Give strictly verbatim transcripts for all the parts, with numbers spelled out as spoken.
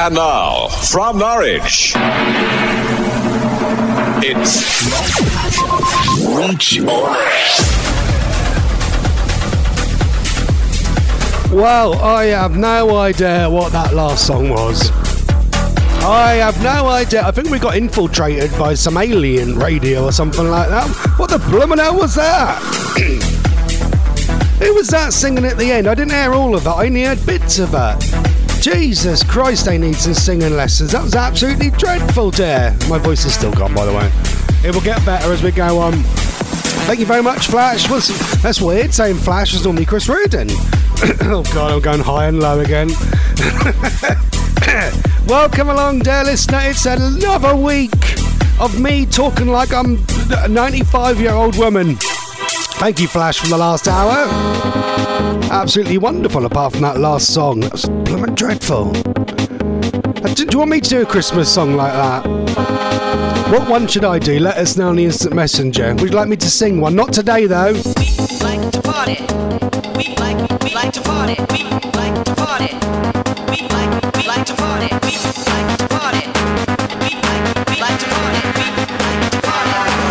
And now, from Norwich, it's Reach On. Well, I have no idea what that last song was. I have no idea. I think we got infiltrated by some alien radio or something like that. What the bloomin' hell was that? Who was that singing at the end? I didn't hear all of it. I only heard bits of it. Jesus Christ, they need some singing lessons. That was absolutely dreadful, dear. My voice is still gone, by the way. It will get better as we go on. Thank you very much, Flash. Well, that's weird, saying Flash is normally Chris Reardon. Oh, God, I'm going high and low again. Welcome along, dear listener. It's another week of me talking like I'm a ninety-five-year-old woman. Thank you, Flash, for the last hour. Absolutely wonderful, apart from that last song. That was blooming dreadful. Do you want me to do a Christmas song like that? What one should I do? Let us know on the Instant Messenger. Would you like me to sing one? Not today, though. We like to party. We like, we like to party. We like to party. We like, we like to party. We like to party. We like, we like to party. We like to party.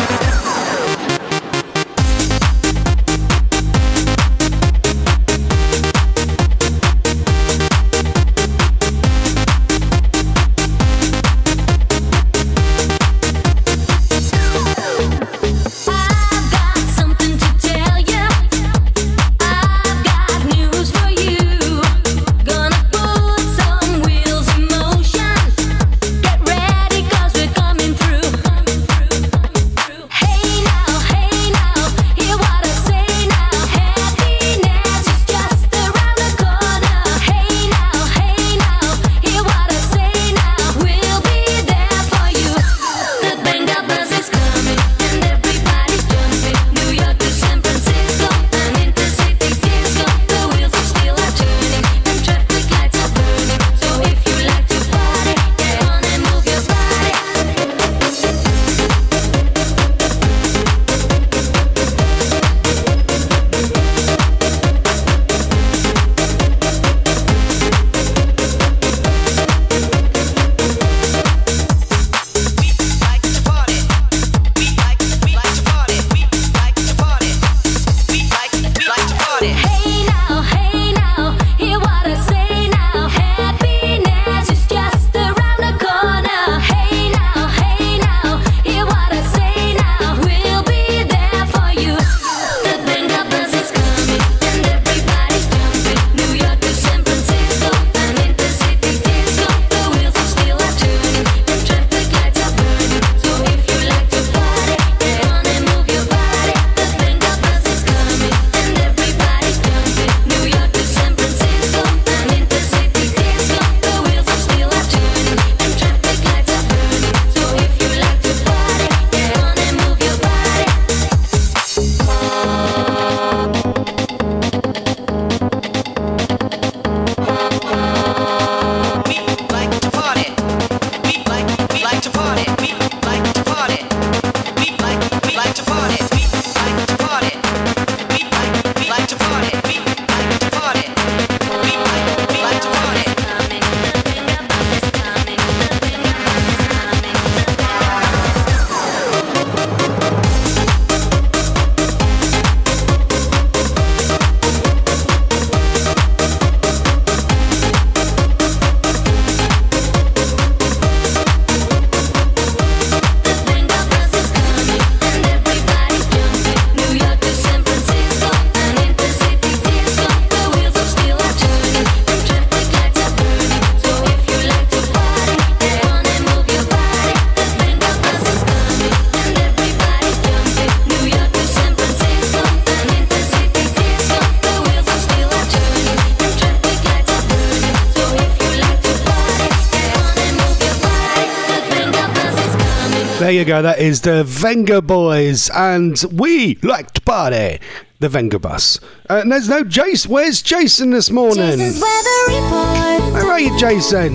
There you go, that is the Venga Boys, and we like to party. The Venga Bus. Uh, and there's no Jason. Where's Jason this morning? Jason's weather report. Where are you, Jason?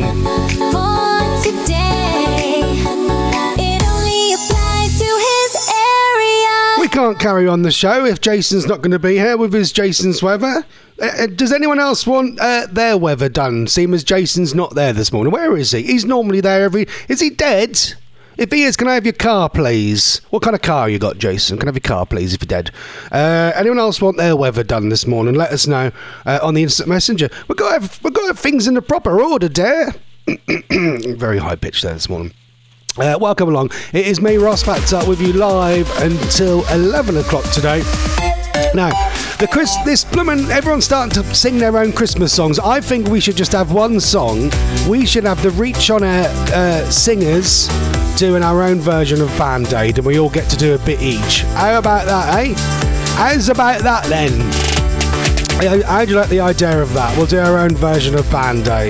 For today, it only applies to his area. We can't carry on the show if Jason's not going to be here with his Jason's weather. Uh, does anyone else want uh, their weather done, seeing as Jason's not there this morning? Where is he? He's normally there every... Is he dead? If he is, can I have your car, please? What kind of car you got, Jason? Can I have your car, please, if you're dead? Uh, anyone else want their weather done this morning? Let us know uh, on the Instant Messenger. We've got to have, we've got to have things in the proper order, dear. Very high pitch there this morning. Uh, welcome along. It is me, Ross Packed Up, with you live until eleven o'clock today. Now, the Chris, this bloomin', everyone's starting to sing their own Christmas songs. I think we should just have one song. We should have the Reach On Air uh, singers doing our own version of Band-Aid, and we all get to do a bit each. How about that, eh? How's about that then? How do you like the idea of that? We'll do our own version of Band-Aid.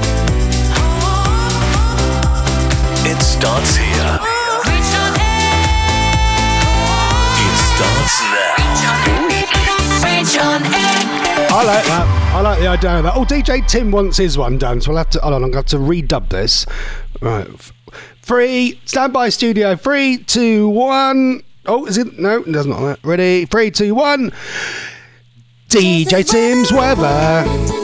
It starts here. Reach on air. It starts now. Reach on air. I like that. I like the idea of that. Oh, D J Tim wants his one done, so we'll have to. Hold on, I'm going to have to redub this. Right. Three. Stand by, studio. Three, two, one. Oh, is it? No, it doesn't like that. Ready? Three, two, one. D J Tim's weather.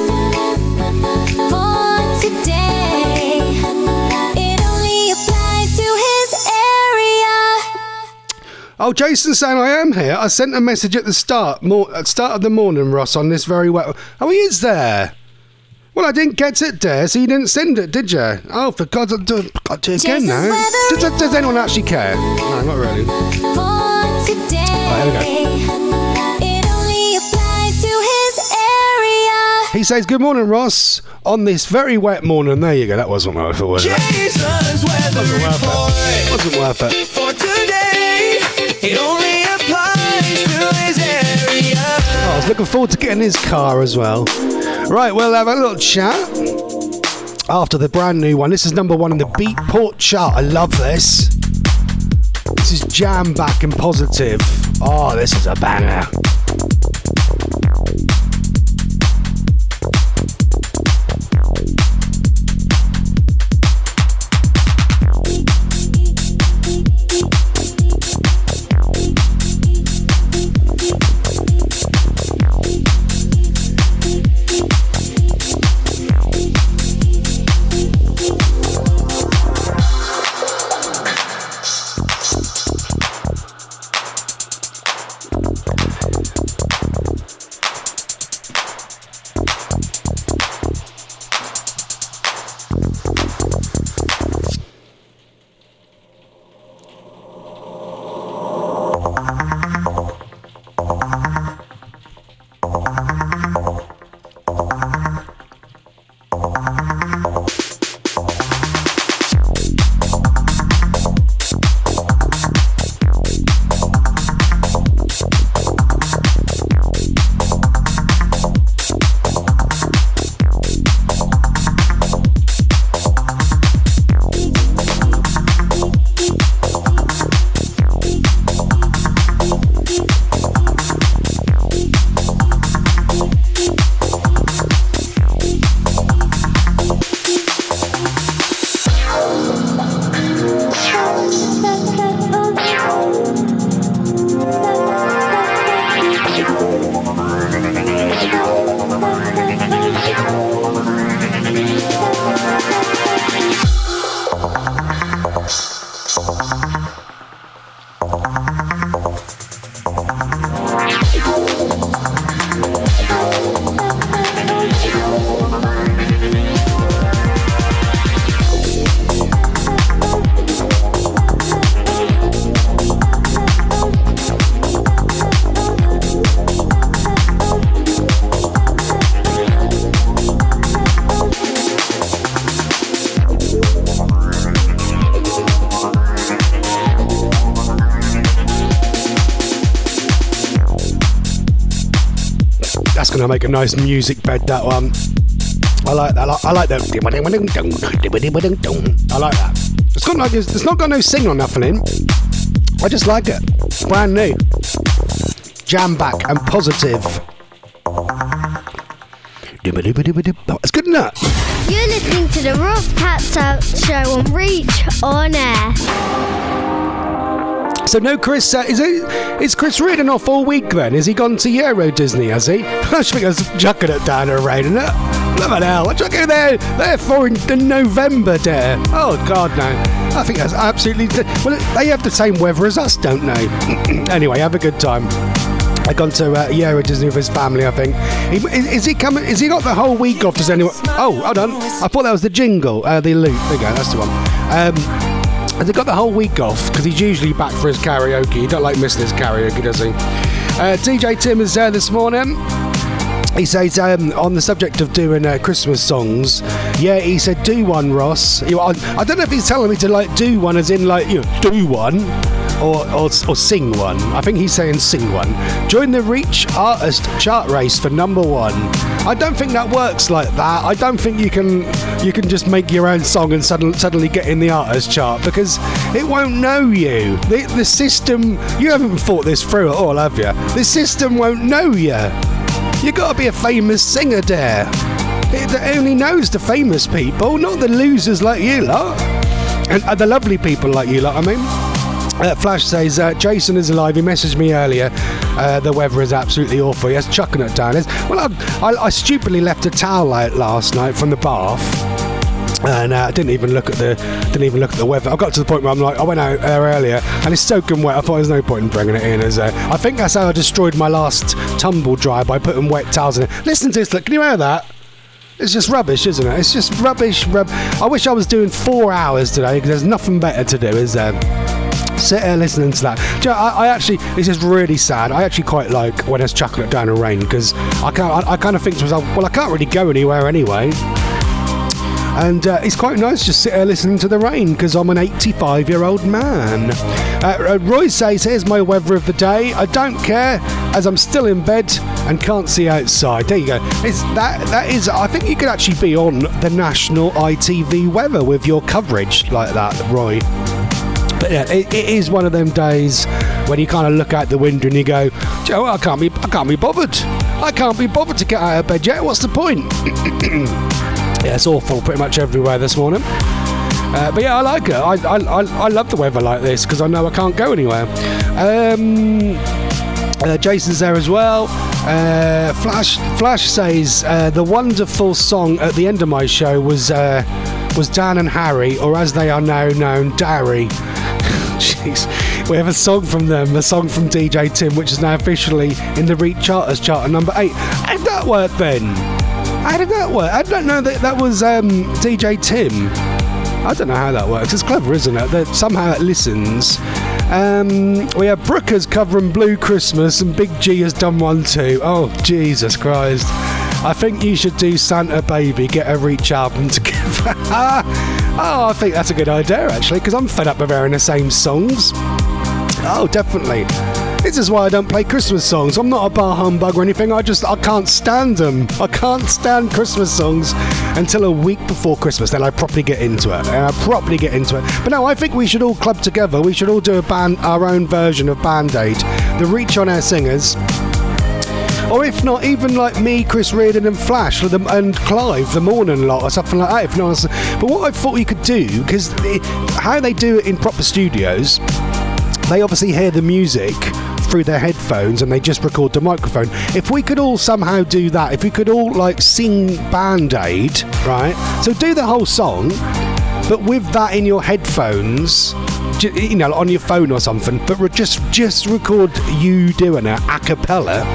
For today, it only applies to his area. Oh, Jason's saying I am here. I sent a message at the start, more, at start of the morning, Ross, on this very well. Oh, he is there. Well, I didn't get it there, so you didn't send it, did you? Oh, for God's sake, got to do it again now. Does, does, does anyone actually care? No, not really. For today, Oh, here we it only applies to his area. He says, good morning, Ross, on this very wet morning. There you go. That wasn't what I thought, was it? Jason's weather report Wasn't worth it. for today. It only applies to his area. Oh, I was looking forward to getting his car as well. Right, we'll have a little chat after the brand new one. This is number one in the Beatport chart. I love this. This is Jam Back and Positive. Oh, this is a banger. Gonna make a nice music bed, that one. I like that. I like, I like that. I like that. It's got no, it's not got no sing or nothing in. I just like it. Brand new. Jam Back and Positive. It's good enough. You're listening to the Ross Packed Up Show on Reach On Air. So no Chris, uh, is it? Is Chris Reardon off all week then? Has he gone to Euro Disney, has he? I think I was chucking it down the rain, isn't it? Blooming hell, what you go there, there for in, in November, there? Oh, God, no. I think that's absolutely... Well, they have the same weather as us, don't they? Anyway, have a good time. I've gone to uh, Euro Disney with his family, I think. He, is, is he coming? Is he got the whole week off? Does anyone... Oh, hold on. I thought that was the jingle, uh, the loop. There you go, that's the one. Um... Has he got the whole week off? Because he's usually back for his karaoke. He don't like missing his karaoke, does he? Uh, D J Tim is there this morning. He says, um, on the subject of doing uh, Christmas songs, yeah, he said, do one, Ross. You know, I, I don't know if he's telling me to, like, do one as in, like, you know, do one. Or, or or sing one. I think he's saying sing one. Join the Reach Artist chart race for number one. I don't think that works like that. I don't think you can you can just make your own song and suddenly suddenly get in the artist chart, because it won't know you. The the system, you haven't thought this through at all, have you? The system won't know you. You got to be a famous singer there. It only knows the famous people, not the losers like you lot, and uh, the lovely people like you lot. I mean. Uh, Flash says, uh, Jason is alive. He messaged me earlier. Uh, the weather is absolutely awful. Yes, chucking it down. It's, well, I, I, I stupidly left a towel out last night from the bath, and I uh, didn't even look at the didn't even look at the weather. I got to the point where I'm like, I went out there earlier and it's soaking wet. I thought there's no point in bringing it in. As uh, I think that's how I destroyed my last tumble dry, by putting wet towels in it. Listen to this. Look, can you hear that? It's just rubbish, isn't it? It's just rubbish. Rub- I wish I was doing four hours today, because there's nothing better to do, is there? Sit there listening to that. Do you know, I, I actually, this is really sad. I actually quite like when it's chucking it down in rain, because I can't. I, I kind of think to myself, well, I can't really go anywhere anyway. And uh, it's quite nice just sit there listening to the rain, because I'm an eighty-five-year-old man. Uh, Roy says, here's my weather of the day. I don't care, as I'm still in bed and can't see outside. There you go. It's that. That is. I think you could actually be on the national I T V weather with your coverage like that, Roy. But yeah, it, it is one of them days when you kind of look out the window and you go, Joe, I can't be, I can't be bothered. I can't be bothered to get out of bed yet. What's the point? Yeah, it's awful pretty much everywhere this morning. Uh, but yeah, I like it. I I I, I love the weather like this, because I know I can't go anywhere. Um, uh, Jason's there as well. Uh, Flash Flash says uh, the wonderful song at the end of my show was uh, was Dan and Harry, or as they are now known, Darry. Jeez. We have a song from them, a song from D J Tim, which is now officially in the Reach Charters chart at number eight. How did that work then? How did that work? I don't know that that was um, D J Tim. I don't know how that works. It's clever, isn't it? That somehow it listens. Um, we have Brookers covering Blue Christmas, and Big G has done one too. Oh, Jesus Christ. I think you should do Santa Baby, get a Reach album together. Oh, I think that's a good idea, actually, because I'm fed up with hearing the same songs. Oh, definitely. This is why I don't play Christmas songs. I'm not a bar humbug or anything. I just, I can't stand them. I can't stand Christmas songs until a week before Christmas. Then I properly get into it. I properly get into it. But no, I think we should all club together. We should all do a band, our own version of Band-Aid. The Reach On Air Singers. Or if not, even like me, Chris Reardon and Flash and Clive, the Morning Lot, or something like that. If not, but what I thought you could do, because how they do it in proper studios, they obviously hear the music through their headphones and they just record the microphone. If we could all somehow do that, if we could all like sing Band-Aid, right? So do the whole song, but with that in your headphones, you know, on your phone or something, but just just record you doing it a cappella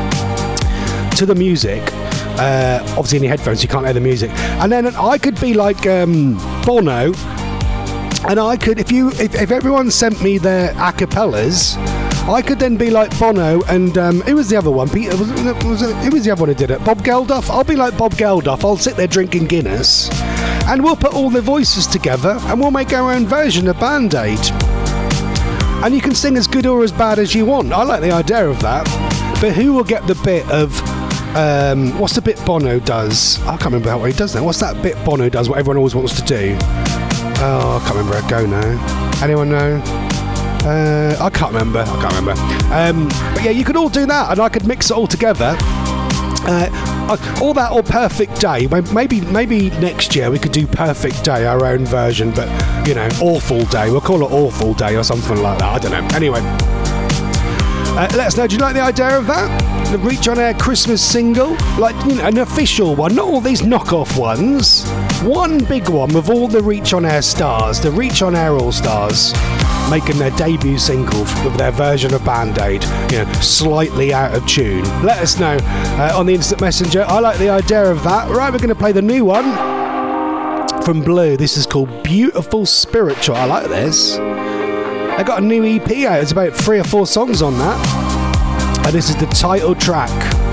to the music. Uh, obviously in your headphones you can't hear the music, and then I could be like um, Bono, and I could, if you if, if everyone sent me their a cappellas, I could then be like Bono and um, who was the other one? Peter, was it, was it, who was the other one who did it? Bob Geldof. I'll be like Bob Geldof. I'll sit there drinking Guinness, and we'll put all the voices together and we'll make our own version of Band-Aid. And you can sing as good or as bad as you want. I like the idea of that. But who will get the bit of um, what's the bit Bono does? I can't remember what he does now. What's that bit Bono does? What everyone always wants to do? Oh, I can't remember. I go now. Anyone know? Uh, I can't remember. I can't remember. Um, but yeah, you could all do that, and I could mix it all together. Uh, uh, all that or Perfect Day. Maybe maybe next year we could do Perfect Day, our own version, but you know, Awful Day. We'll call it Awful Day or something like that. I don't know. Anyway, uh, let us know. Do you like the idea of that? The Reach On Air Christmas single, like, you know, an official one, not all these knockoff ones. One big one with all the Reach On Air stars, the Reach On Air All Stars, making their debut single with their version of Band-Aid, you know, slightly out of tune. Let us know uh, on the Instant Messenger. I like the idea of that. Right, we're going to play the new one from Blue. This is called Beautiful Spiritual. I like this. They got a new E P out. There's about three or four songs on that. And this is the title track.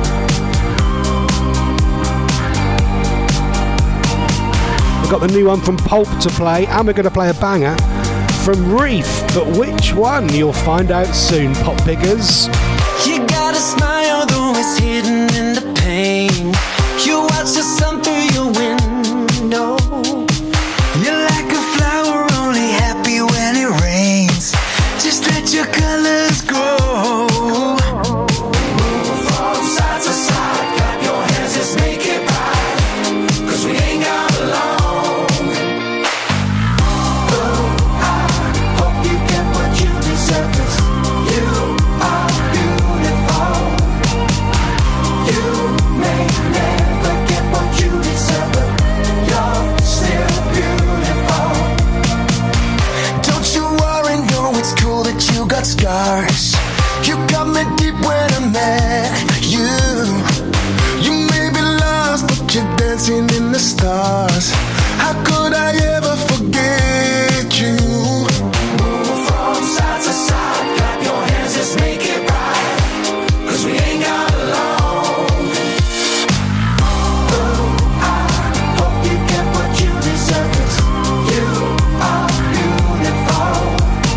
We've got the new one from Pulp to play, and we're going to play a banger from Reef. But which one? You'll find out soon, Pop Pickers. You got a smile, though it's hidden in the pain. You watch the sun through your window. You're like a flower, only happy when it rains. Just let your colors grow. Scars. You got me deep when I met you. You may be lost, but you're dancing in the stars. How could I ever forget you? Move from side to side, clap your hands, let's make it right. Cause we ain't got long. Oh, I hope you get what you deserve. 'Cause you are beautiful.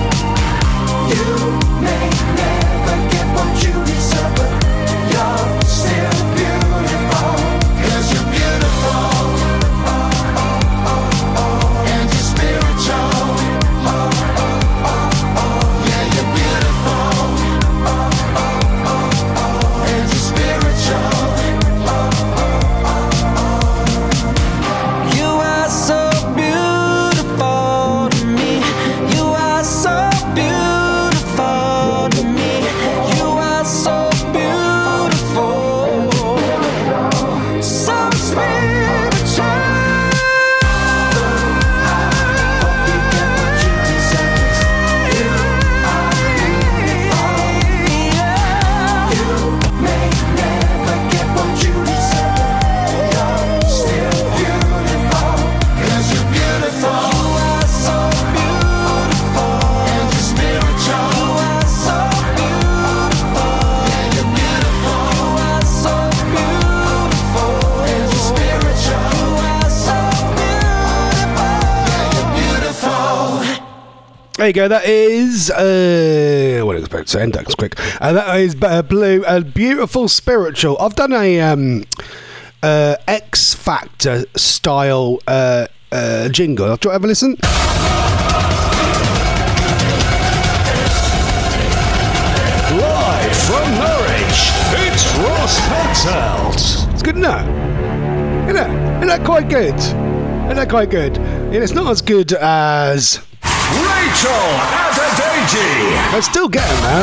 You may never get what you deserve, but you're still beautiful. 'Cause you're beautiful. Oh, oh, oh, oh. And you're spiritual. Oh, oh, oh, oh. Yeah, you're beautiful. Oh, oh, oh, oh. And you're spiritual. Oh, oh, oh, oh. You are so beautiful to me. You are so beautiful to me. You are so beautiful, so spiritual. I hope you get what you deserve. You are beautiful. You may never get what you deserve. You're still beautiful. 'Cause you're beautiful. You are so beautiful. And you're spiritual. You are so beautiful. Yeah, you're beautiful. You are so beautiful. And you're spiritual. You are so beautiful. Yeah, you're beautiful. There you go. That is uh, what I expect to end. That was quick. And uh, that is uh, Blue. A Beautiful Spiritual. I've done a um, uh, X Factor style uh, uh, jingle. Do you want to have a listen? Live from Norwich, it's Ross Petzold. It's good enough. Isn't it? Isn't that quite good? Isn't that quite good? And it's not as good as. Rachel Adedeji. I'm still getting there.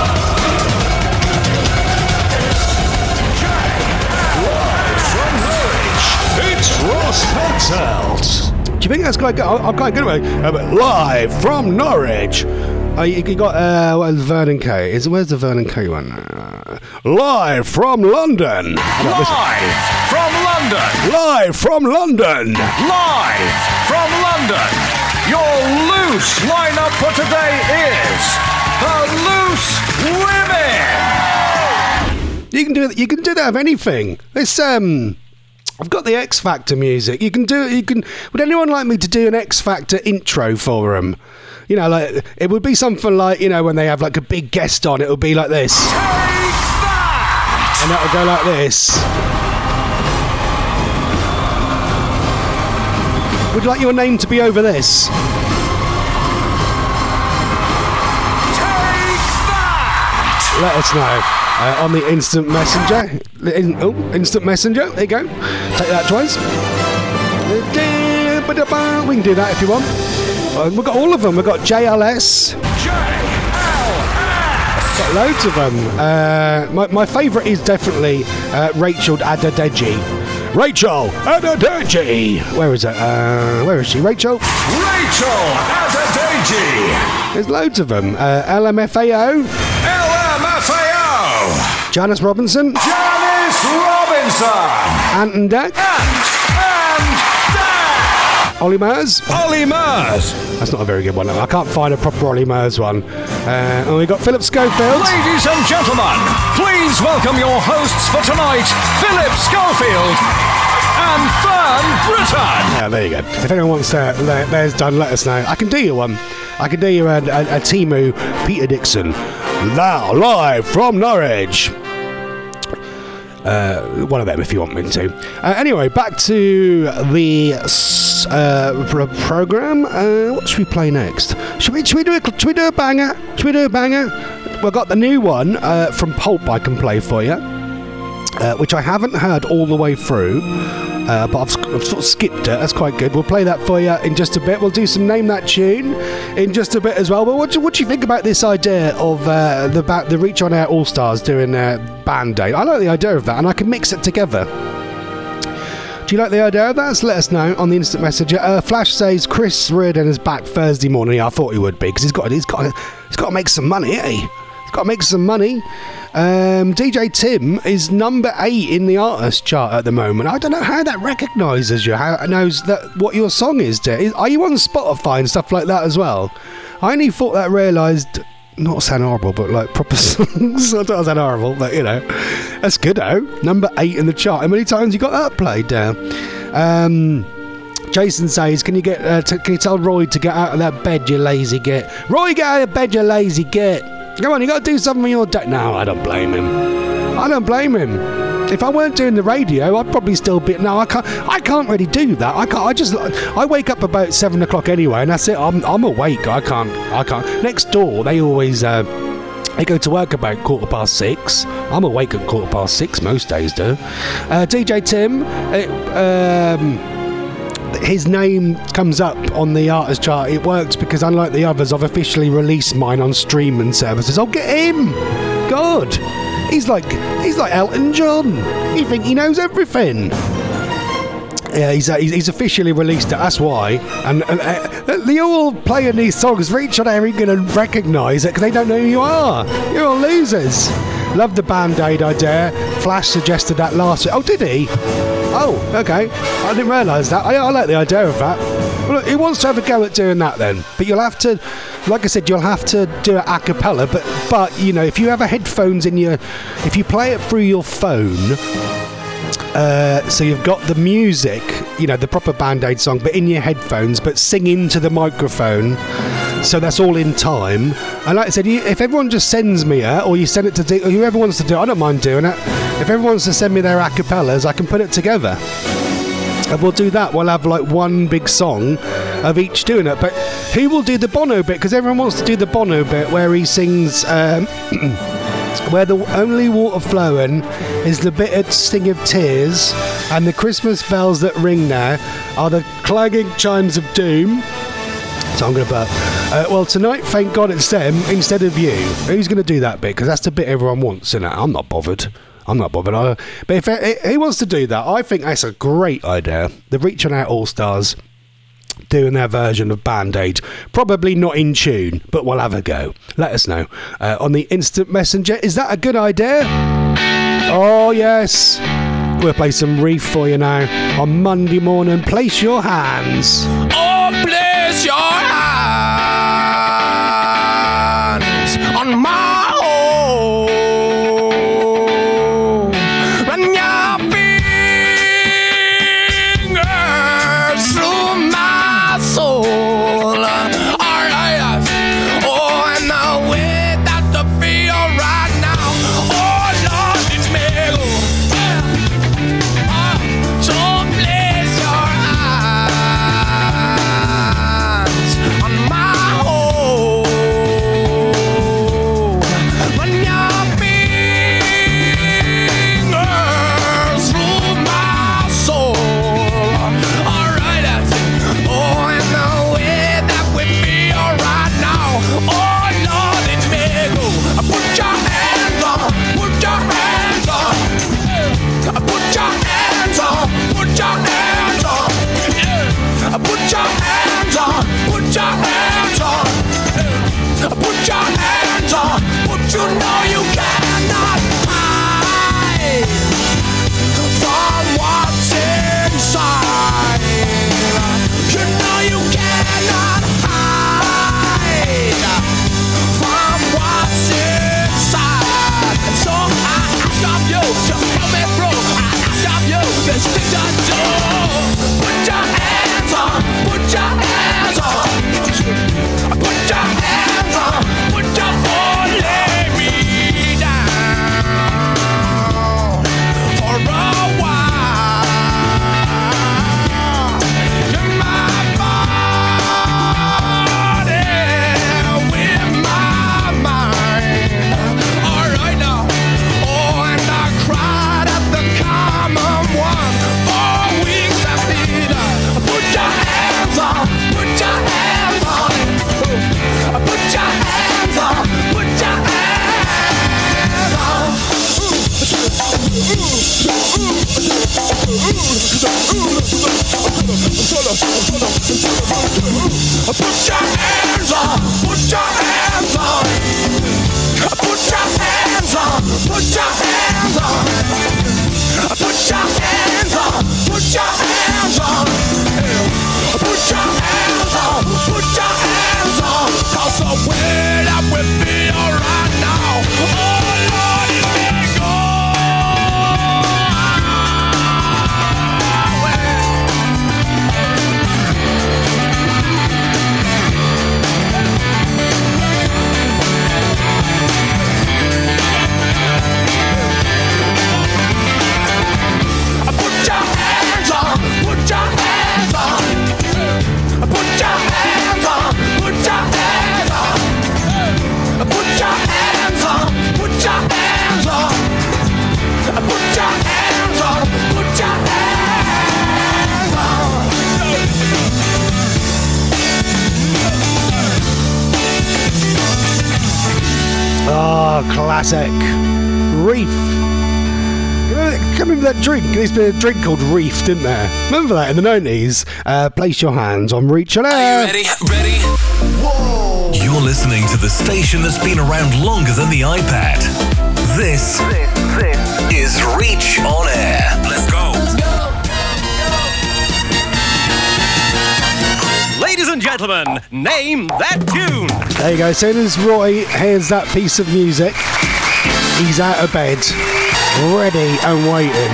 Live from Norwich, it's Ross Petzold. Do you think that's quite good? I- I'm quite good at it. Uh, but live from Norwich. Uh, you, you got uh, what is Vernon K? Is where's the Vernon K one? Uh, live from London. Live from London. Live from London. Live from London. Your loose lineup for today is the Loose Women. You can do it. You can do that of anything. It's um. I've got the X Factor music. You can do it. You can. Would anyone like me to do an X Factor intro for them? You know, like it would be something like, you know, when they have like a big guest on, it would be like this, Take that. and that would go like this. Would you like your name to be over this? Take that. Let us know. uh, on the instant messenger. In, oh, instant messenger. There you go. Take that twice. We can do that if you want. Uh, we've got all of them. We've got J L S. Got loads of them. Uh, my my favourite is definitely uh, Rachel Adedeji. Rachel Adedeji. Where is it? Uh, where is she? Rachel. Rachel Adedeji. There's loads of them. Uh, L M F A O. L M F A O. Janice Robinson. Janice Robinson. Ant and Dec. Ant and Dec. Ollie Murs. Ollie Murs. That's not a very good one. I can't find a proper Ollie Murs one. Uh, and we've got Philip Schofield. Ladies and gentlemen, please welcome your hosts for tonight, Philip Schofield and Fern Britton. Yeah, there you go. If anyone wants uh, their, theirs done, let us know. I can do you one. I can do you a, a, a Timu Peter Dixon. Now, live from Norwich. Uh, one of them if you want me to. Uh, anyway, back to the uh, pro- program. Uh, what should we play next? Should we, should we do a should we do a banger? Should we do a banger? We've got the new one uh, from Pulp I can play for you, uh, which I haven't heard all the way through. Uh, but I've, I've sort of skipped it. That's quite good. We'll play that for you in just a bit. We'll do some Name That Tune in just a bit as well. But what do, what do you think about this idea of uh, the ba- the Reach On Air All Stars doing their Band Aid? I like the idea of that, and I can mix it together. Do you like the idea of that? So let us know on the instant messenger. Uh, Flash says Chris Reardon is back Thursday morning. Yeah, I thought he would be because he's got he's got he's got to make some money, ain't he? He's got to make some money. Um, D J Tim is number eight in the artist chart at the moment. I don't know how that recognises you, how it knows that what your song is. Is are you on Spotify and stuff like that as well? I only thought that realised, not to sound horrible, but like proper songs. I don't sound horrible, but you know, that's good though. Number eight in the chart. How many times you got that played down? Um, Jason says, can you get? Uh, t- can you tell Roy to get out of that bed, you lazy git? Roy, get out of bed, you lazy git. Come on, you got to do something with your day. No, I don't blame him. I don't blame him. If I weren't doing the radio, I'd probably still be. No, I can't. I can't really do that. I can't. I just. I wake up about seven o'clock anyway, and that's it. I'm. I'm awake. I can't. I can't. Next door, they always. Uh, they go to work about quarter past six. I'm awake at quarter past six most days, do. Uh, D J Tim. It, um, his name comes up on the artist chart. It works because unlike the others, I've officially released mine on streaming services. I'll get him. God, he's like he's like Elton John. You think he knows everything? Yeah, he's uh, he's officially released it. That's why. And, and uh, they all playing these songs. Reach On Air ain't gonna recognise it because they don't know who you are. You're all losers. Love the Band-Aid idea. Flash suggested that last week. Oh, did he? Oh, okay. I didn't realise that. I, I like the idea of that. Well, look, he wants to have a go at doing that then. But you'll have to, like I said, you'll have to do it a cappella. But, but you know, if you have a headphones in your, if you play it through your phone, uh, so you've got the music, you know, the proper Band-Aid song, but in your headphones, but sing into the microphone. So that's all in time. And like I said, you, if everyone just sends me it, or you send it to do, or whoever wants to do it, I don't mind doing it. If everyone wants to send me their acapellas, I can put it together. And we'll do that. We'll have like one big song of each doing it. But who will do the Bono bit? Because everyone wants to do the Bono bit where he sings, um, where the only water flowing is the bitter sting of tears, and the Christmas bells that ring now are the clanging chimes of doom. So I'm going to burp. Uh, well, tonight, thank God it's them instead of you. Who's going to do that bit? Because that's the bit everyone wants, isn't it? I'm not bothered. I'm not bothered. I, but if it, he wants to do that, I think that's a great idea. The Reach On Out All-Stars doing their version of Band-Aid. Probably not in tune, but we'll have a go. Let us know. Uh, on the instant messenger, is that a good idea? Oh, yes. We'll play some Reef for you now. On Monday morning, place your hands. Oh, place your hands on my home. Run your fingers through my soul. Alright. Oh, and the way that I feel right now. Oh, Lord, it's me. So place your hands Put your hands on, put your hands on. Put your hands on, put your hands on. Put your hands on, put your hands on. Put your hands on, put your hands on. Cause the way that we feel right now, oh Lord, it may go. Put your hands on, put your hands on. Put your hands on, put your hands on. Put your hands on, put your hands on. Put your hands on, put your hands on. Ah, classic. Reef. Can you remember that drink? There used to be a drink called Reef, didn't there? Remember that in the nineties? Uh, place your hands on Reach and Are Air. you ready? Ready? Whoa! You're listening to the station that's been around longer than the iPad. This, this, this is Reach on Air. Let's go. Let's go. Ladies and gentlemen, name that tune. There you go. As soon as Roy hears that piece of music, he's out of bed, ready and waiting.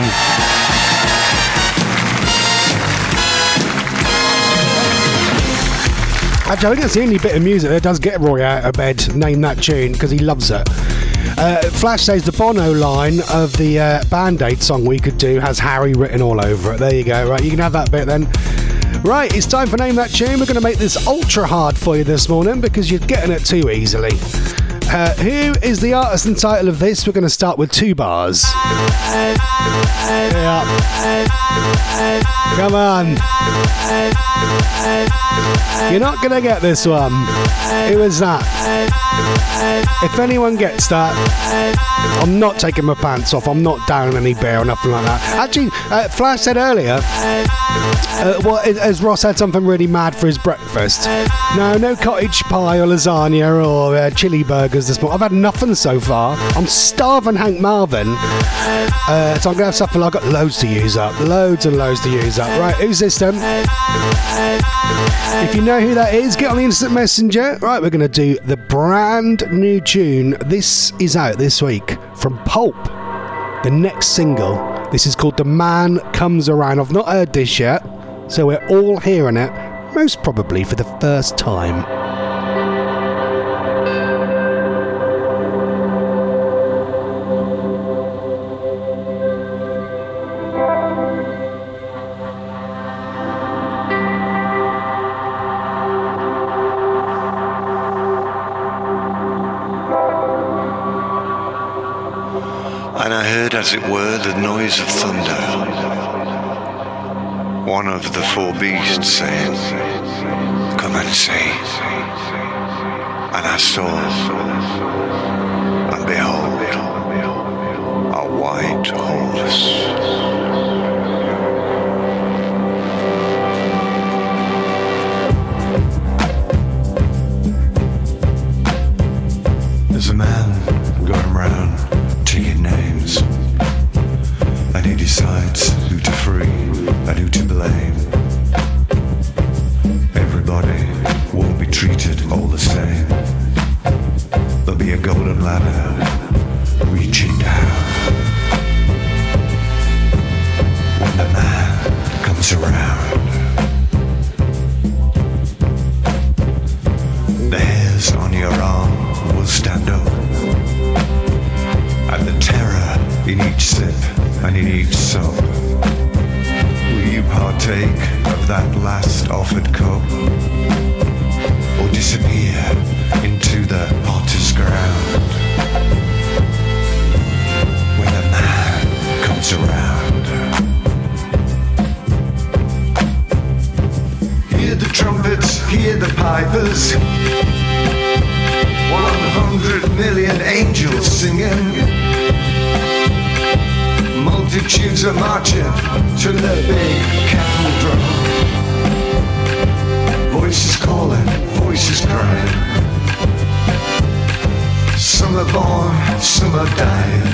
Actually, I think that's the only bit of music that does get Roy out of bed. Name that tune, because he loves it. Uh, Flash says the Bono line of the uh, Band-Aid song we could do has Harry written all over it. There you go. Right, you can have that bit then. Right, it's time for Name That Tune. We're going to make this ultra hard for you this morning because you're getting it too easily. Uh, who is the artist and title of this? We're going to start with two bars. Yeah. Come on. You're not going to get this one. Who is that? If anyone gets that, I'm not taking my pants off. I'm not down any beer or nothing like that. Actually, uh, Flash said earlier, uh, well, as Ross had something really mad for his breakfast. No, no cottage pie or lasagna or uh, chili burgers this morning. I've had nothing so far. I'm starving Hank Marvin. Uh, so I'm going to have something. I've got loads to use up. Loads and loads to use up. Right, who's this then? If you know who that is, get on the instant messenger. Right, we're going to do the brand new tune. This is out this week from Pulp. The next single. This is called The Man Comes Around. I've not heard this yet, so we're all hearing it, most probably for the first time. And I heard, as it were, the noise of thunder. One of the four beasts saying, "Come and see." And I saw, and behold, a white horse. There's a man going around taking names, and he decides who to free and who to blame. Everybody won't be treated all the same. There'll be a golden ladder reaching down when the man comes around. The hairs on your arm will stand up at the terror in each sip and in each sup. Will you partake of that last offered cup, or disappear into the potter's ground when the man comes around? Hear the trumpets, hear the pipers, one hundred million angels singing. tunes are marching to the big cattle drum. Voices calling, voices crying. Some are born, some are dying.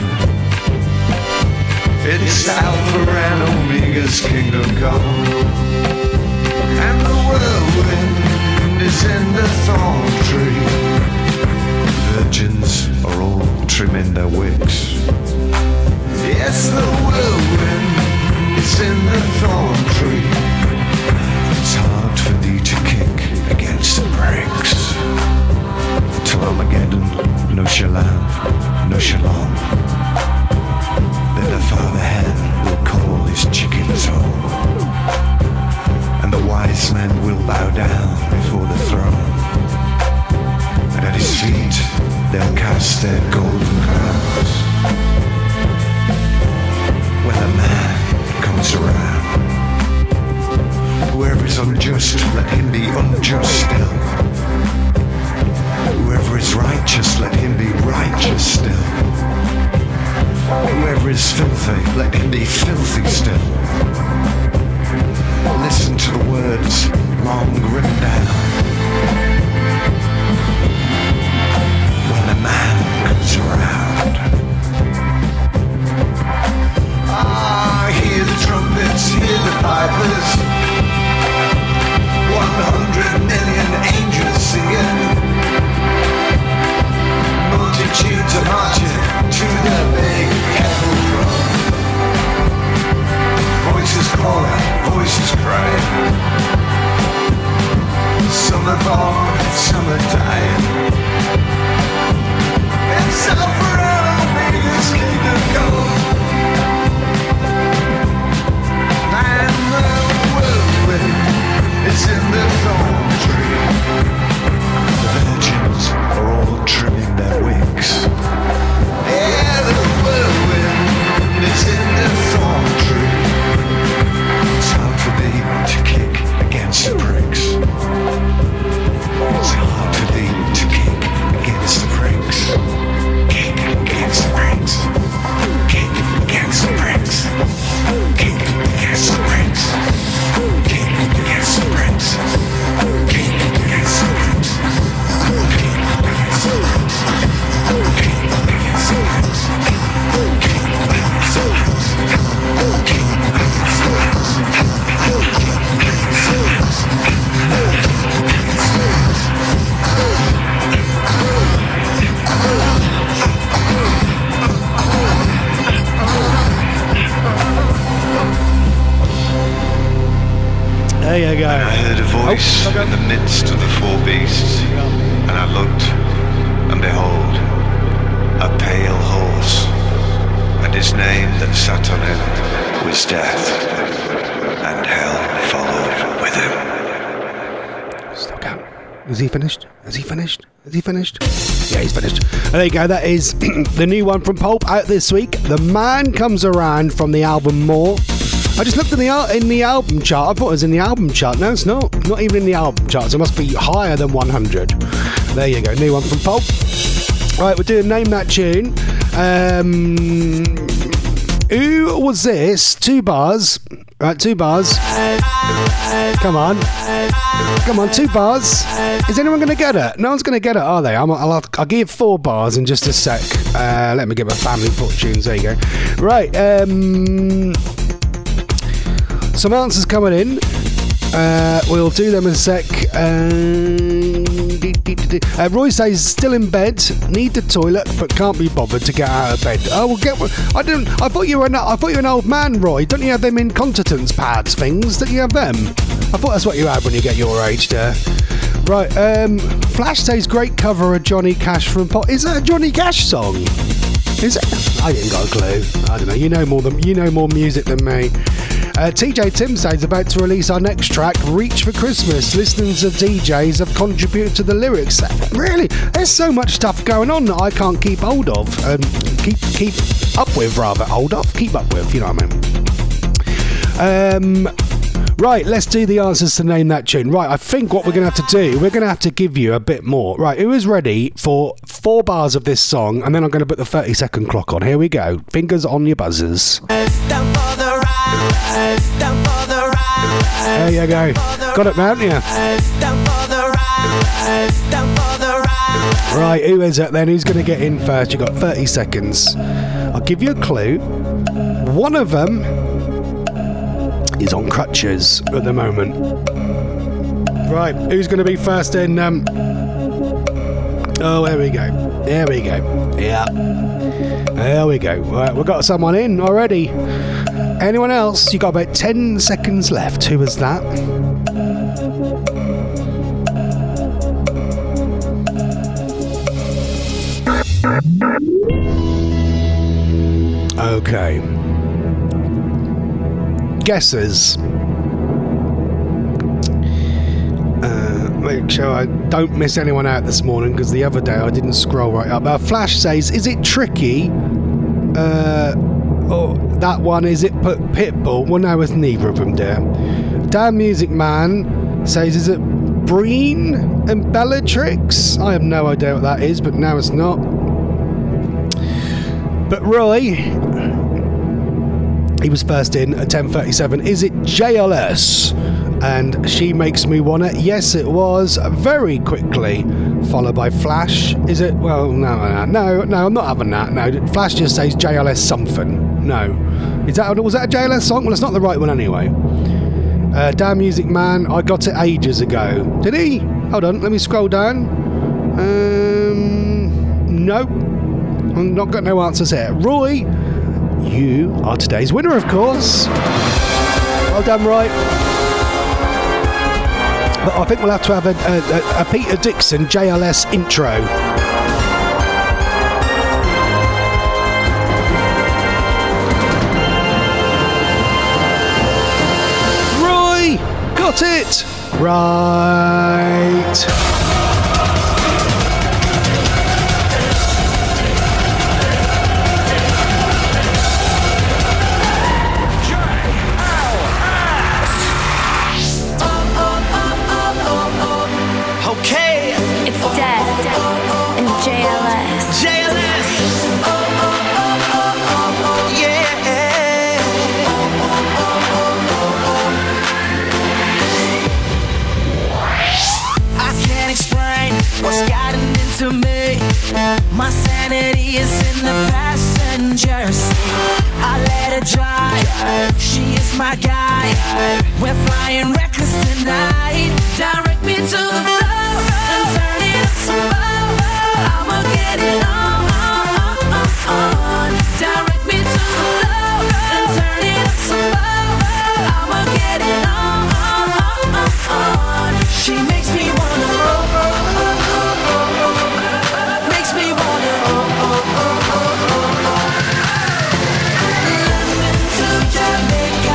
It's Alpha and Omega's kingdom come. And the whirlwind is in the thorn tree. Virgins are all trimming their wicks. Yes, the whirlwind is in the thorn tree. It's hard for thee to kick against the bricks. Till Armageddon, no shalom, no shalom. Then the father hen will call his chickens home. And the wise men will bow down before the throne. And at his feet they'll cast their golden crowns. When the man comes around, whoever is unjust, let him be unjust still. Whoever is righteous, let him be righteous still. Whoever is filthy, let him be filthy still. Listen to the words long written down. When the man comes around. Ah, hear the trumpets, hear the pipers. One hundred million angels singing. Multitudes are marching to the big kettle drum. Voices calling, voices crying. Some are born, some are dying. It's Alpha and Omega's kingdom come. And the whirlwind is in the thorn tree. The virgins are all trimming their wigs. Yeah, the whirlwind is in the thorn tree. It's hard for thee to kick against the pricks. It's hard for thee to kick against the pricks. Kick against the pricks. Kick against the pricks. Kick against the pricks. Kick against the pricks. Kick against the pricks. Kick against the pricks. Kick against the pricks. Kick against the pricks. Kick against the pricks. There you go. And I heard a voice Oh, okay. in the midst of the four beasts, and I looked, and behold, a pale horse, and his name that sat on him was Death, and hell followed with him. Still going. Is he finished? Is he finished? Is he finished? Yeah, he's finished. There you go. That is the new one from Pulp out this week. The Man Comes Around from the album More. I just looked in the al- in the album chart. I thought it was in the album chart. No, it's not. Not even in the album charts. It must be higher than one hundred. There you go. New one from Pulp. Right, we're doing Name That Tune. Um, who was this? Two bars. Right, two bars. Come on. Come on, two bars. Is anyone going to get it? No one's going to get it, are they? I'm, I'll, have, I'll give four bars in just a sec. Uh, let me get my family fortunes. There you go. Right. Um, some answers coming in. Uh, we'll do them in a sec. Uh, uh, Roy says still in bed, need the toilet, but can't be bothered to get out of bed. Oh, well, get. I don't. I thought you were an. I thought you were an old man, Roy. Don't you have them incontinence pads things? Don't you have them? I thought that's what you had when you get your age, there. Right. Um, Flash says great cover of Johnny Cash from Pop. Is that a Johnny Cash song? Is it? I ain't got a clue. I don't know. You know more than you know more music than me. Uh, T J Tim says about to release our next track, Reach for Christmas. Listeners of D Js have contributed to the lyrics. Really, there's so much stuff going on that I can't keep hold of. Um, keep keep up with, rather. Hold off, keep up with. You know what I mean? Um, Right, let's do the answers to Name That Tune. Right, I think what we're going to have to do, we're going to have to give you a bit more. Right, who is ready for four bars of this song, and then I'm going to put the thirty second clock on. Here we go. Fingers on your buzzers. There you go. Got it, haven't you? Right, who is it then? Who's going to get in first? You've got thirty seconds. I'll give you a clue. One of them is on crutches at the moment. Right, who's going to be first in? Um... Oh, there we go. There we go. Yeah. There we go. Right, we've got someone in already. Anyone else? You got about ten seconds left. Who was that? Okay. Guesses. Uh, make sure I don't miss anyone out this morning, because the other day I didn't scroll right up. Uh, Flash says, is it Tricky? Uh, oh, that one, is it P- Pitbull? Well, no, it's neither of them, dear. Damn Music Man says, is it Breen and Bellatrix? I have no idea what that is, but now it's not. But Roy, he was first in at ten thirty-seven. Is it J L S? And She Makes Me Wanna? Yes, it was. Very quickly followed by Flash. Is it? Well, no, no, no, no, I'm not having that. No, Flash just says J L S something. No. Is that, was that a J L S song? Well, it's not the right one anyway. Uh, Damn Music Man, I got it ages ago. Did he? Hold on, let me scroll down. Um, no. I've not got no answers here. Roy, you are today's winner, of course. Well done, Roy. But I think we'll have to have a, a, a Peter Dixon J L S intro. Roy, got it. Right. My sanity is in the passenger seat. I let her drive. She is my guide. We're flying reckless tonight. Direct me to the floor and turn it up some more. I'ma get it on, on, on, on. Direct me to the floor and turn it up some more. I'ma get it on, on, on, on. She makes me wanna roll, roll, roll, roll, roll, roll. Makes me wanna oh, oh, oh, oh, oh, oh. London to Jamaica,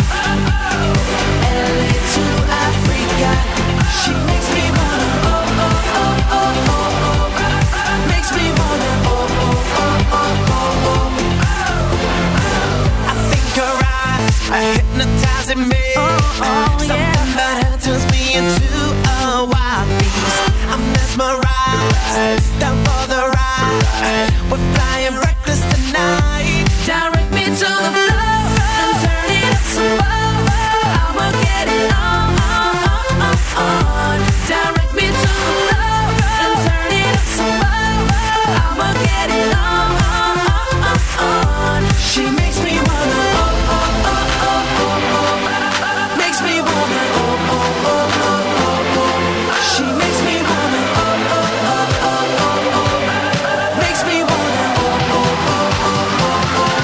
L A to Africa. She makes me wanna oh, oh, oh, oh, oh, oh. Makes me wanna oh, oh, oh, oh, oh, oh. I think her eyes are hypnotizing me. Oh, oh, Something yeah. about her turns me into a wild beast. I'm mesmerized, down for the ride. We're flying reckless tonight. Direct me to the floor and turn it up some more. I'ma get it on, on, on, on. Direct me to the floor and turn it up some more. I'ma get it on, on, on, on. She makes me wanna oh, oh, oh, oh, oh, oh. Makes me wanna oh, oh, oh, oh, oh, oh. She makes me wanna oh, oh, oh, oh, oh, oh. Makes me wanna oh, oh, oh, oh, oh, oh.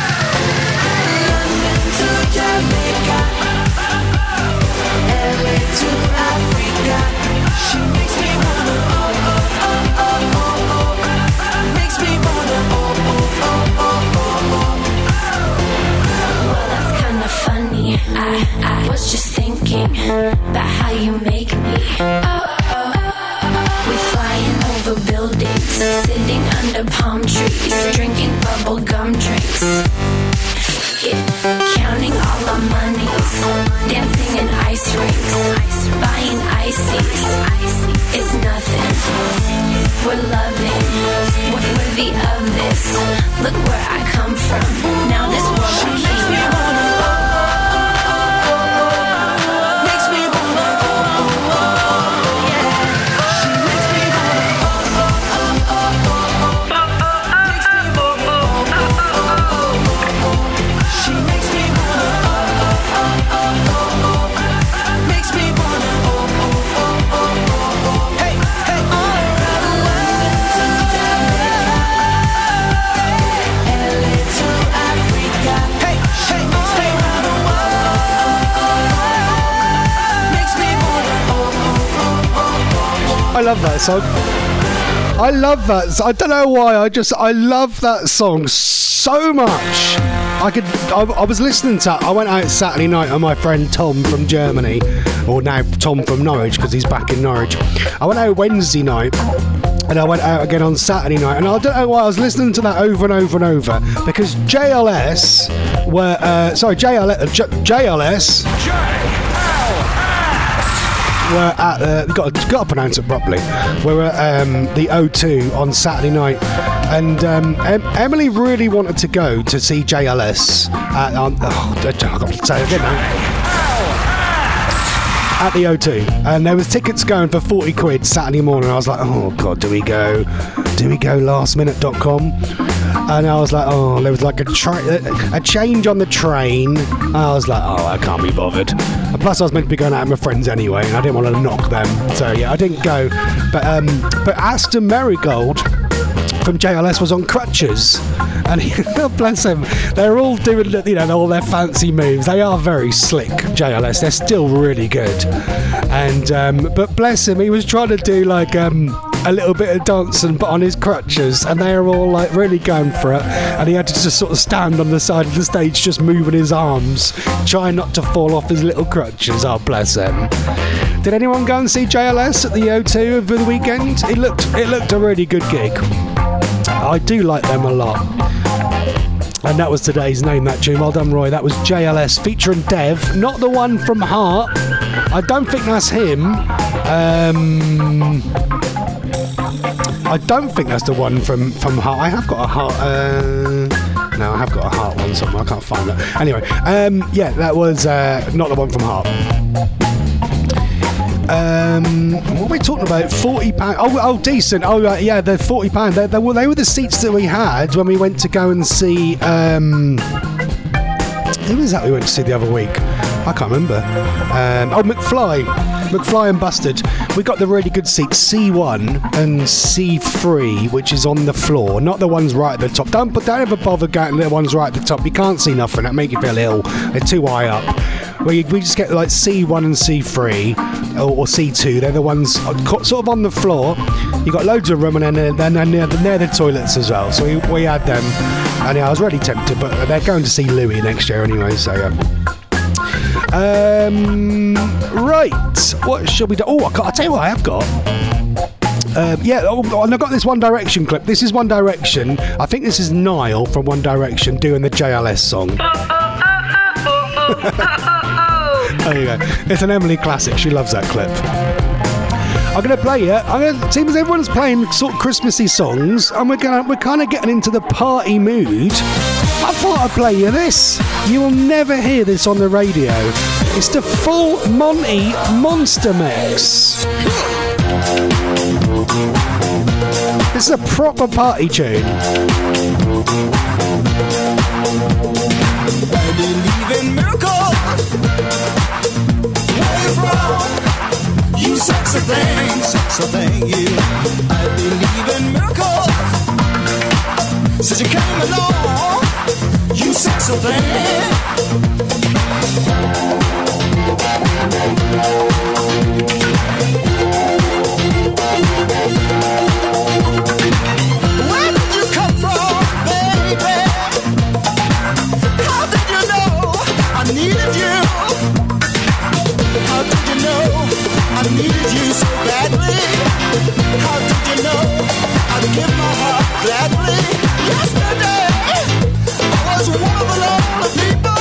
London to Jamaica, L A to Africa. She makes me wanna oh, oh, oh, oh, oh, oh. Makes me wanna oh, oh, oh, oh, oh, oh. Well, that's kinda funny. I, I was just thinking about how you make me. Oh, oh, oh. We flying over buildings, sitting under palm trees, drinking bubble gum drinks. Yeah, counting all all our monies, dancing in ice rinks, buying ices. It's nothing. We're loving. We're worthy of this. Look where I come from. Now this world I came from. I love that song. I love that. So- I don't know why. I just I love that song so much. I could. I, I was listening to. I went out Saturday night with my friend Tom from Germany, or now Tom from Norwich because he's back in Norwich. I went out Wednesday night. And I went out again on Saturday night, and I don't know why I was listening to that over and over and over because J L S were uh, sorry J L S J- JLS were at uh, got to, got to pronounce it properly. We were at um, the O two on Saturday night, and um, em- Emily really wanted to go to see J L S at, um, oh, I've got to say it again now. At the O two, and there was tickets going for forty quid Saturday morning. I was like, oh god, do we go do we go last minute dot com? And I was like, oh, there was like a tra- a change on the train. I was like, oh, I can't be bothered. And plus I was meant to be going out with my friends anyway, and I didn't want to knock them, so yeah, I didn't go. But um but Aston Marigold from J L S was on crutches, and he, bless him, they're all doing, you know, all their fancy moves. They are very slick, J L S. They're still really good, and um, but bless him, he was trying to do like um, a little bit of dancing, but on his crutches, and they were all like really going for it. And he had to just sort of stand on the side of the stage, just moving his arms, trying not to fall off his little crutches. Oh, bless him. Did anyone go and see J L S at the O two over the weekend? It looked it looked a really good gig. I do like them a lot. And that was today's Name That Tune. Well done, Roy. That was J L S featuring Dev, not the one from Heart. I don't think that's him. Um, I don't think that's the one from, from Heart. I have got a Heart. Uh, no, I have got a Heart one somewhere. I can't find it. Anyway, um, yeah, that was uh, not the one from Heart. Um, what are we talking about? forty pounds. Oh, oh, decent. Oh, uh, yeah, the forty pounds. They, they, were, they were the seats that we had when we went to go and see. Um, who was that we went to see the other week? I can't remember. Um, oh, McFly. McFly and Busted. We got the really good seats, C one and C three, which is on the floor, not the ones right at the top. Don't, but don't ever bother going to the ones right at the top. You can't see nothing. That make you feel ill. They're too high up. We, we just get like C one and C three or, or C two. They're the ones sort of on the floor. You got loads of room, and then then then they're, they're the toilets as well. So we, we had them, and yeah, I was really tempted. But they're going to see Louis next year anyway. So yeah. Um, right. What should we do? Oh, I got, I'll tell you what I have got. Uh, yeah, oh, and I've got this One Direction clip. This is One Direction. I think this is Niall from One Direction doing the J L S song. There you go. It's an Emily classic. She loves that clip. I'm going to play it. I'm going to, seems everyone's playing sort of Christmassy songs, and we're going to, we're kind of getting into the party mood. I thought I'd play you this. You will never hear this on the radio. It's the full Monty Monster Mix. This is a proper party tune. I believe in miracles. Where you from? You sexy thing, sexy thing, yeah. I believe in miracles. Since you came along, you sexy thing. Where did you come from, baby? How did you know I needed you? How did you know I needed you so badly? How did you know I'd give my heart gladly? Yesterday I was one of the lonely people.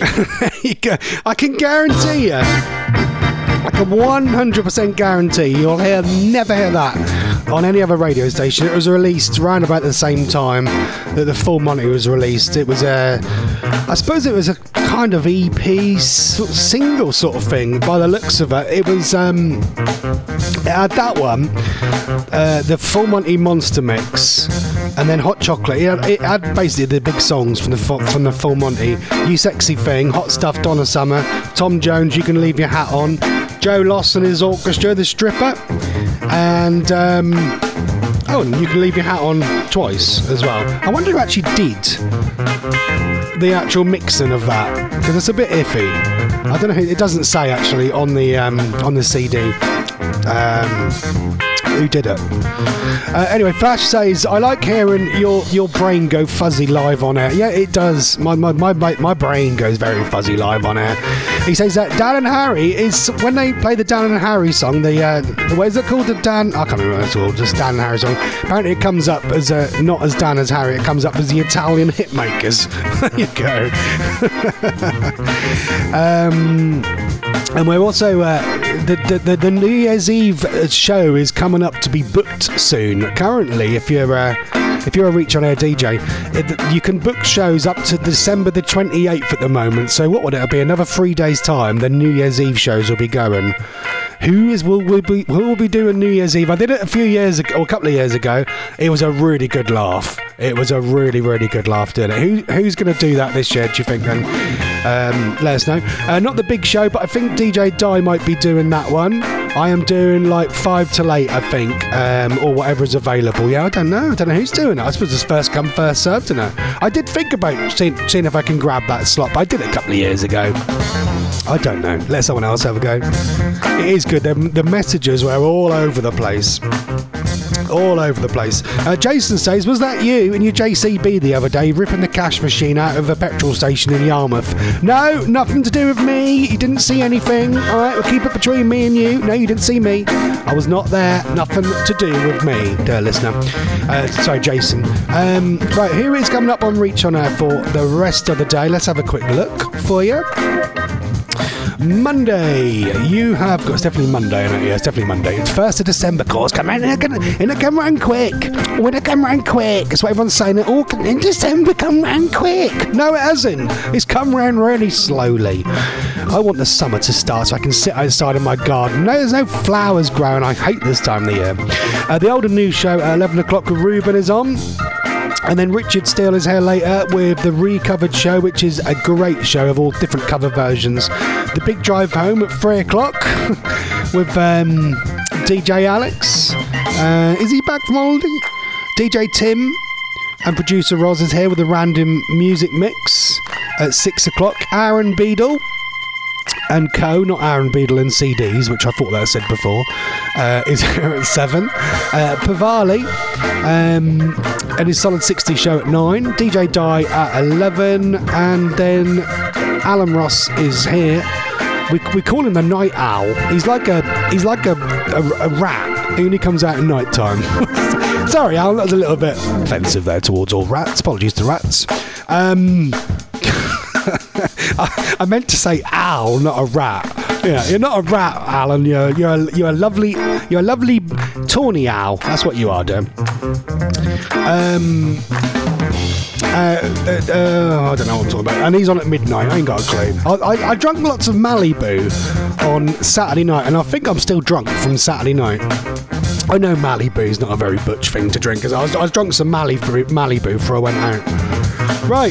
I can guarantee you, I can one hundred percent guarantee you'll hear, never hear that on any other radio station. It was released around about the same time that the Full Monty was released. It was a, I suppose it was a kind of E P, sort of single sort of thing by the looks of it. It was, um, it had that one, uh, the Full Monty Monster Mix, and then Hot Chocolate. It had, it had basically the big songs from the from the Full Monty. You Sexy Thing, Hot Stuff, Donna Summer, Tom Jones, You Can Leave Your Hat On, Joe Loss and his orchestra, The Stripper, and um, oh, and You Can Leave Your Hat On twice as well. I wonder who actually did the actual mixing of that, because it's a bit iffy. I don't know who, it doesn't say actually on the um, on the C D. Um, who did it? Uh, anyway, Flash says, I like hearing your your brain go fuzzy live on air. Yeah, it does. My my my, my brain goes very fuzzy live on air. He says that Dan and Harry is, when they play the Dan and Harry song, the, uh, what is it called? The Dan, I can't remember at all, just Dan and Harry song. Apparently it comes up as, uh, not as Dan as Harry, it comes up as the Italian Hitmakers. There you go. um... And we're also, uh, the, the, the, the New Year's Eve show is coming up to be booked soon. Currently, if you're uh, if you're a Reach On Air D J, it, you can book shows up to December the twenty-eighth at the moment. So what would it be? Another three days' time, the New Year's Eve shows will be going. Who is will, will be who will be doing New Year's Eve? I did it a few years ago, or a couple of years ago. It was a really good laugh. It was a really, really good laugh doing it. Who who's going to do that this year? Do you think? Then um, let us know. Uh, not the big show, but I think D J Di might be doing that one. I am doing like five till eight, I think, um, or whatever is available. Yeah, I don't know. I don't know who's doing it. I suppose it's first come, first served, isn't it? I did think about seeing, seeing if I can grab that slot, but I did it a couple of years ago. I don't know. Let someone else have a go. It is good. The, the messages were all over the place. All over the place. Uh, Jason says, was that you in your J C B the other day ripping the cash machine out of a petrol station in Yarmouth? No, nothing to do with me. You didn't see anything. All right, we'll keep it between me and you. No, you didn't see me. I was not there. Nothing to do with me, dear listener. Uh, sorry, Jason. Um, right, here it's coming up on Reach On Air for the rest of the day. Let's have a quick look for you. Monday, you have got, it's definitely Monday, isn't it? Yeah, it's definitely Monday. It's first of December, course. Come on, in the come round quick. When it come round quick. That's what everyone's saying. Oh, in December, come round quick. No, it hasn't. It's come round really slowly. I want the summer to start so I can sit outside in my garden. No, there's no flowers growing. I hate this time of the year. Uh, the old and new show at eleven o'clock with Ruben is on. And then Richard Steele is here later with the Recovered show, which is a great show of all different cover versions. The Big Drive Home at three o'clock with um, D J Alex. Uh, is he back from holiday? D J Tim and producer Roz is here with a random music mix at six o'clock. Aaron Beadle and co, not Aaron Beadle and C Ds, which I thought that I said before, uh, is here at seven. Uh, Pavali um, and his Solid sixty show at nine. D J Di at eleven. And then Alan Ross is here. We, we call him the Night Owl. He's like a he's like a, a, a rat. He only comes out at night time. Sorry, Alan, that was a little bit offensive there towards all rats. Apologies to rats. Um... I, I meant to say owl, not a rat. Yeah, you're not a rat, Alan. You're you're a, you're a lovely you're a lovely tawny owl. That's what you are, Dan. Um. Uh, uh, uh, I don't know what I'm talking about. And he's on at midnight. I ain't got a clue. I, I, I drank lots of Malibu on Saturday night, and I think I'm still drunk from Saturday night. I know Malibu's not a very butch thing to drink, because I was I was drunk some Malibu Malibu before I went out. Right.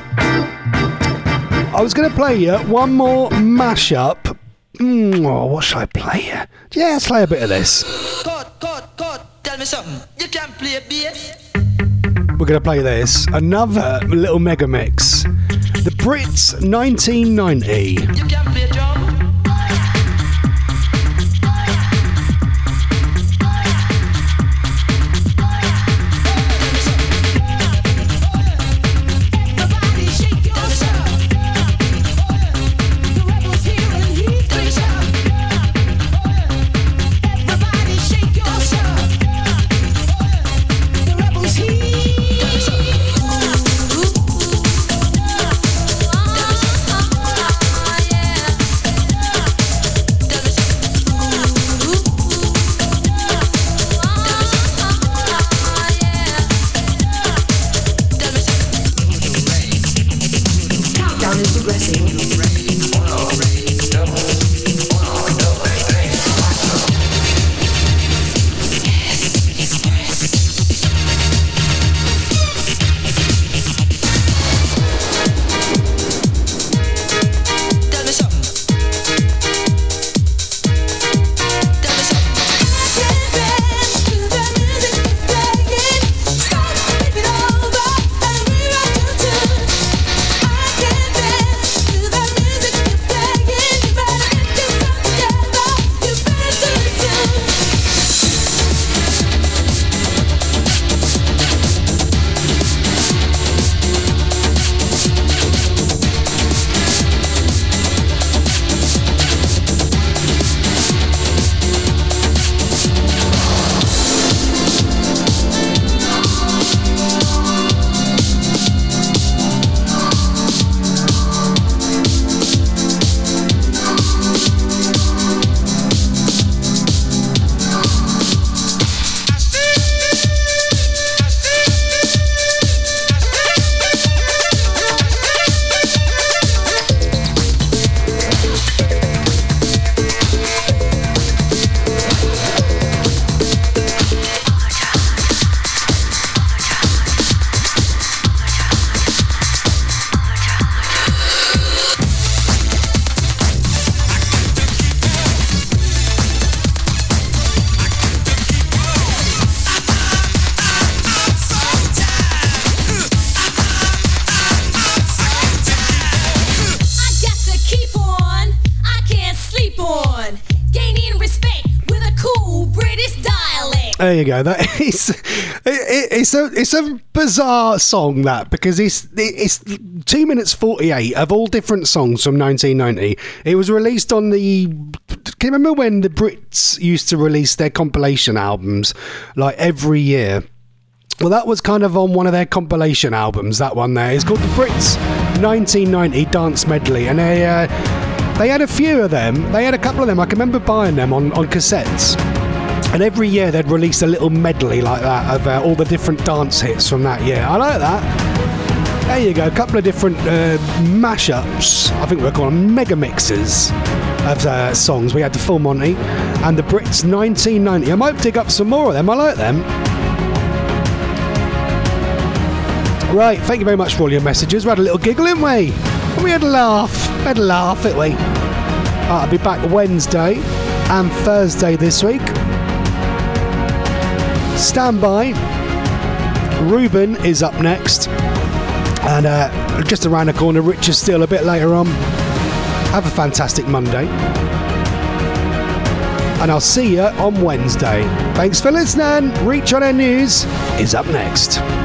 I was going to play you one more mashup. Mm, oh, what should I play you? Yeah, let's play a bit of this. Code, code, code, tell me something. You can play bass. We're going to play this. Another little mega mix. The Brits nineteen ninety. You can play drum. Ooh, ooh. There you go. That is, it, it, it's a it's a bizarre song, that, because it's it's two minutes forty-eight of all different songs from nineteen ninety. It was released on the. Can you remember when the Brits used to release their compilation albums like every year? Well, that was kind of on one of their compilation albums. That one there. It's called the Brits nineteen ninety Dance Medley, and they uh, they had a few of them. They had a couple of them. I can remember buying them on on cassettes. And every year they'd release a little medley like that of uh, all the different dance hits from that year. I like that. There you go, a couple of different uh, mashups. I think we're calling them mega mixes of uh, songs. We had the Full Monty and the Brits nineteen ninety. I might dig up some more of them. I like them. Right, thank you very much for all your messages. We had a little giggle, didn't we? And we had a laugh. We had a laugh, didn't we? Right, I'll be back Wednesday and Thursday this week. Stand by. Ruben is up next, and uh, just around the corner, Rich is still a bit later on. Have a fantastic Monday, and I'll see you on Wednesday. Thanks for listening. Reach on Air News is up next.